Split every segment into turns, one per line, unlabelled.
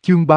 Chương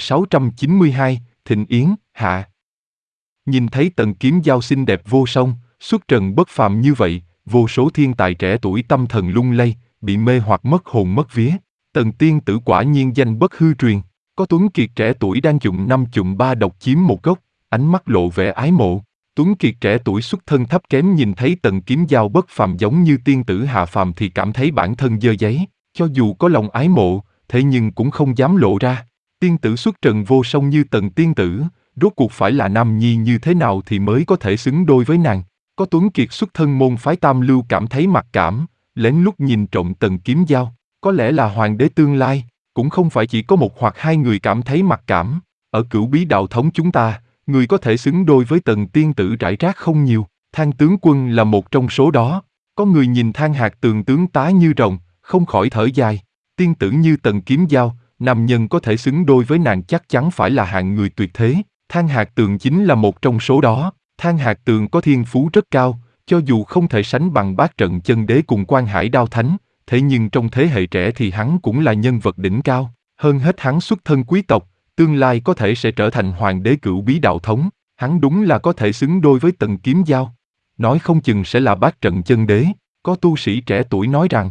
3692, Thịnh Yến, hạ. Nhìn thấy Tần Kiếm Giao xinh đẹp vô song, xuất trần bất phàm như vậy, vô số thiên tài trẻ tuổi tâm thần lung lay, bị mê hoặc mất hồn mất vía. Tần tiên tử quả nhiên danh bất hư truyền, có tuấn kiệt trẻ tuổi đang chụng năm chụng ba độc chiếm một góc, ánh mắt lộ vẻ ái mộ. Tuấn kiệt trẻ tuổi xuất thân thấp kém nhìn thấy Tần Kiếm Giao bất phàm giống như tiên tử hạ phàm thì cảm thấy bản thân dơ giấy, cho dù có lòng ái mộ, thế nhưng cũng không dám lộ ra. Tiên tử xuất trần vô song như Tần tiên tử, rốt cuộc phải là nam nhi như thế nào thì mới có thể xứng đôi với nàng. Có tuấn kiệt xuất thân môn phái Tam Lưu cảm thấy mặc cảm, lén lút nhìn trộm Tần Kiếm Giao, có lẽ là hoàng đế tương lai, cũng không phải chỉ có một hoặc hai người cảm thấy mặc cảm. Ở Cửu Bí đạo thống chúng ta, người có thể xứng đôi với Tần tiên tử rải rác không nhiều, Thang tướng quân là một trong số đó. Có người nhìn Thang Hạc Tường tướng tá như rồng, không khỏi thở dài. Tiên tử như Tần Kiếm Giao, nam nhân có thể xứng đôi với nàng chắc chắn phải là hạng người tuyệt thế. Thang Hạc Tường chính là một trong số đó. Thang Hạc Tường có thiên phú rất cao, cho dù không thể sánh bằng Bát Trận Chân Đế cùng Quan Hải Đao Thánh, thế nhưng trong thế hệ trẻ thì hắn cũng là nhân vật đỉnh cao. Hơn hết hắn xuất thân quý tộc, tương lai có thể sẽ trở thành hoàng đế Cửu Bí đạo thống. Hắn đúng là có thể xứng đôi với Tần Kiếm Giao. Nói không chừng sẽ là Bát Trận Chân Đế. Có tu sĩ trẻ tuổi nói rằng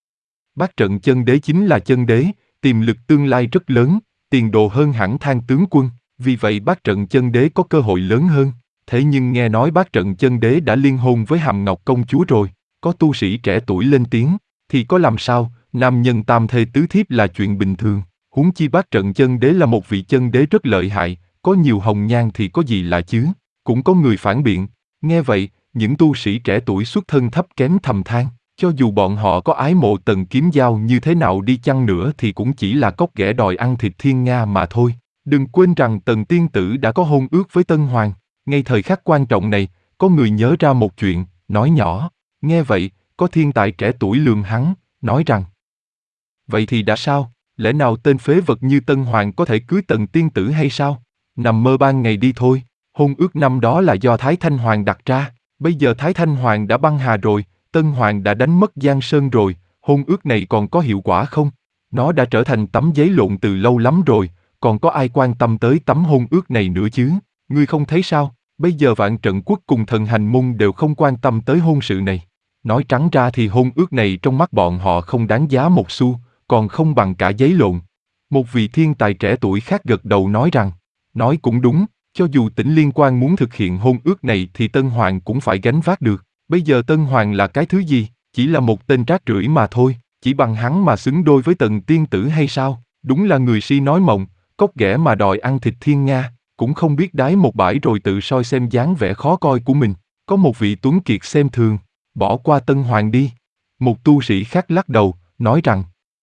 Bát Trận Chân Đế chính là chân đế, tiềm lực tương lai rất lớn, tiền đồ hơn hẳn Thang tướng quân, vì vậy Bát Trận Chân Đế có cơ hội lớn hơn. Thế nhưng nghe nói Bát Trận Chân Đế đã liên hôn với Hàm Ngọc công chúa rồi, có tu sĩ trẻ tuổi lên tiếng, thì có làm sao, nam nhân tam thê tứ thiếp là chuyện bình thường, huống chi Bát Trận Chân Đế là một vị chân đế rất lợi hại, có nhiều hồng nhan thì có gì lạ chứ. Cũng có người phản biện, nghe vậy, những tu sĩ trẻ tuổi xuất thân thấp kém thầm than. Cho dù bọn họ có ái mộ Tần Kiếm Giao như thế nào đi chăng nữa thì cũng chỉ là cóc ghẻ đòi ăn thịt thiên nga mà thôi. Đừng quên rằng Tần tiên tử đã có hôn ước với Tân Hoàng. Ngay thời khắc quan trọng này, có người nhớ ra một chuyện, nói nhỏ. Nghe vậy, có thiên tài trẻ tuổi lườm hắn, nói rằng vậy thì đã sao, lẽ nào tên phế vật như Tân Hoàng có thể cưới Tần tiên tử hay sao? Nằm mơ ban ngày đi thôi, hôn ước năm đó là do Thái Thanh Hoàng đặt ra, bây giờ Thái Thanh Hoàng đã băng hà rồi. Tân Hoàng đã đánh mất Giang Sơn rồi, hôn ước này còn có hiệu quả không? Nó đã trở thành tấm giấy lộn từ lâu lắm rồi, còn có ai quan tâm tới tấm hôn ước này nữa chứ? Ngươi không thấy sao? Bây giờ Vạn Trận Quốc cùng Thần Hành Môn đều không quan tâm tới hôn sự này. Nói trắng ra thì hôn ước này trong mắt bọn họ không đáng giá một xu, còn không bằng cả giấy lộn. Một vị thiên tài trẻ tuổi khác gật đầu nói rằng, nói cũng đúng, cho dù Tỉnh Liên Quan muốn thực hiện hôn ước này thì Tân Hoàng cũng phải gánh vác được. Bây giờ Tân Hoàng là cái thứ gì? Chỉ là một tên rác rưởi mà thôi, chỉ bằng hắn mà xứng đôi với Tần tiên tử hay sao? Đúng là người si nói mộng, cóc ghẻ mà đòi ăn thịt thiên nga, cũng không biết đái một bãi rồi tự soi xem dáng vẻ khó coi của mình. Có một vị tuấn kiệt xem thường, bỏ qua Tân Hoàng đi. Một tu sĩ khác lắc đầu, nói rằng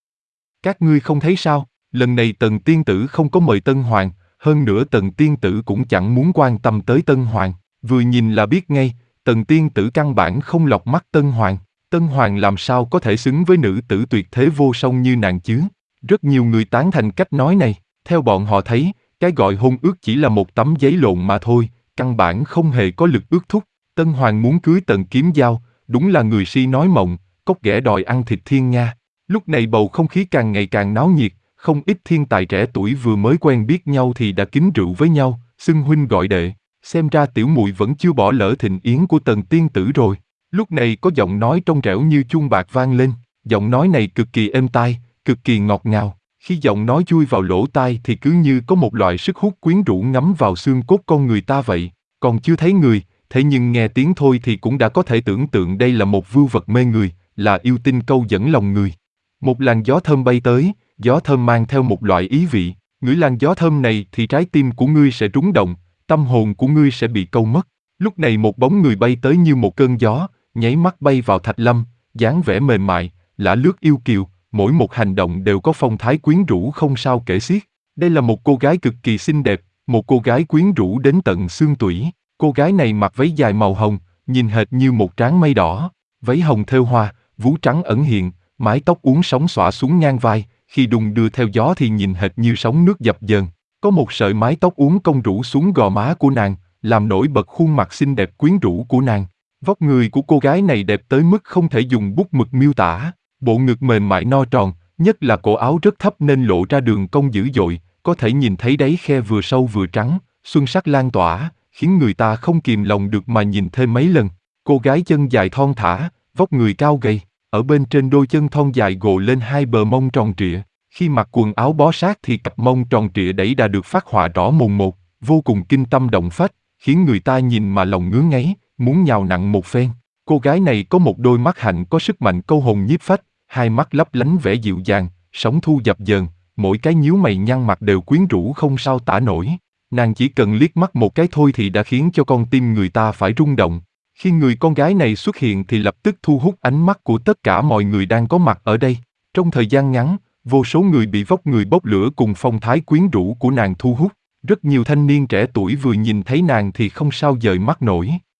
các ngươi không thấy sao, lần này Tần tiên tử không có mời Tân Hoàng, hơn nữa Tần tiên tử cũng chẳng muốn quan tâm tới Tân Hoàng, vừa nhìn là biết ngay. Tần tiên tử căn bản không lọt mắt Tân Hoàng. Tân Hoàng làm sao có thể xứng với nữ tử tuyệt thế vô song như nàng chứ? Rất nhiều người tán thành cách nói này. Theo bọn họ thấy, cái gọi hôn ước chỉ là một tấm giấy lộn mà thôi, căn bản không hề có lực ước thúc. Tân Hoàng muốn cưới Tần Kiếm Giao, đúng là người si nói mộng, cóc ghẻ đòi ăn thịt thiên nga. Lúc này bầu không khí càng ngày càng náo nhiệt, không ít thiên tài trẻ tuổi vừa mới quen biết nhau thì đã kính rượu với nhau, xưng huynh gọi đệ. Xem ra tiểu muội vẫn chưa bỏ lỡ thịnh yến của Tần tiên tử rồi. Lúc này có giọng nói trong trẻo như chuông bạc vang lên, giọng nói này cực kỳ êm tai, cực kỳ ngọt ngào. Khi giọng nói chui vào lỗ tai thì cứ như có một loại sức hút quyến rũ ngấm vào xương cốt con người ta vậy. Còn chưa thấy người, thế nhưng nghe tiếng thôi thì cũng đã có thể tưởng tượng đây là một vưu vật mê người, là yêu tinh câu dẫn lòng người. Một làn gió thơm bay tới, gió thơm mang theo một loại ý vị. Ngửi làn gió thơm này thì trái tim của ngươi sẽ rung động, tâm hồn của ngươi sẽ bị câu mất. Lúc này một bóng người bay tới như một cơn gió, nháy mắt bay vào Thạch Lâm, dáng vẻ mềm mại, lả lướt yêu kiều, mỗi một hành động đều có phong thái quyến rũ không sao kể xiết. Đây là một cô gái cực kỳ xinh đẹp, một cô gái quyến rũ đến tận xương tủy. Cô gái này mặc váy dài màu hồng, nhìn hệt như một tráng mây đỏ, váy hồng thêu hoa, vú trắng ẩn hiện, mái tóc uốn sóng xõa xuống ngang vai, khi đung đưa theo gió thì nhìn hệt như sóng nước dập dờn. Có một sợi mái tóc uốn cong rủ xuống gò má của nàng, làm nổi bật khuôn mặt xinh đẹp quyến rũ của nàng. Vóc người của cô gái này đẹp tới mức không thể dùng bút mực miêu tả. Bộ ngực mềm mại no tròn, nhất là cổ áo rất thấp nên lộ ra đường cong dữ dội, Có thể nhìn thấy đáy khe vừa sâu vừa trắng, xuân sắc lan tỏa, khiến người ta không kìm lòng được mà nhìn thêm mấy lần. Cô gái chân dài thon thả, vóc người cao gầy, ở bên trên đôi chân thon dài gồ lên hai bờ mông tròn trịa. Khi mặc quần áo bó sát thì cặp mông tròn trịa đẩy đã được phác họa rõ mồn một, vô cùng kinh tâm động phách, khiến người ta nhìn mà lòng ngứa ngáy, muốn nhào nặn một phen. Cô gái này có một đôi mắt hạnh có sức mạnh câu hồn nhiếp phách, hai mắt lấp lánh vẻ dịu dàng, sóng thu dập dờn, mỗi cái nhíu mày nhăn mặt đều quyến rũ không sao tả nổi. Nàng chỉ cần liếc mắt một cái thôi thì đã khiến cho con tim người ta phải rung động. Khi người con gái này xuất hiện thì lập tức thu hút ánh mắt của tất cả mọi người đang có mặt ở đây. Trong thời gian ngắn, vô số người bị vóc người bốc lửa cùng phong thái quyến rũ của nàng thu hút. Rất nhiều thanh niên trẻ tuổi vừa nhìn thấy nàng thì không sao dời mắt nổi.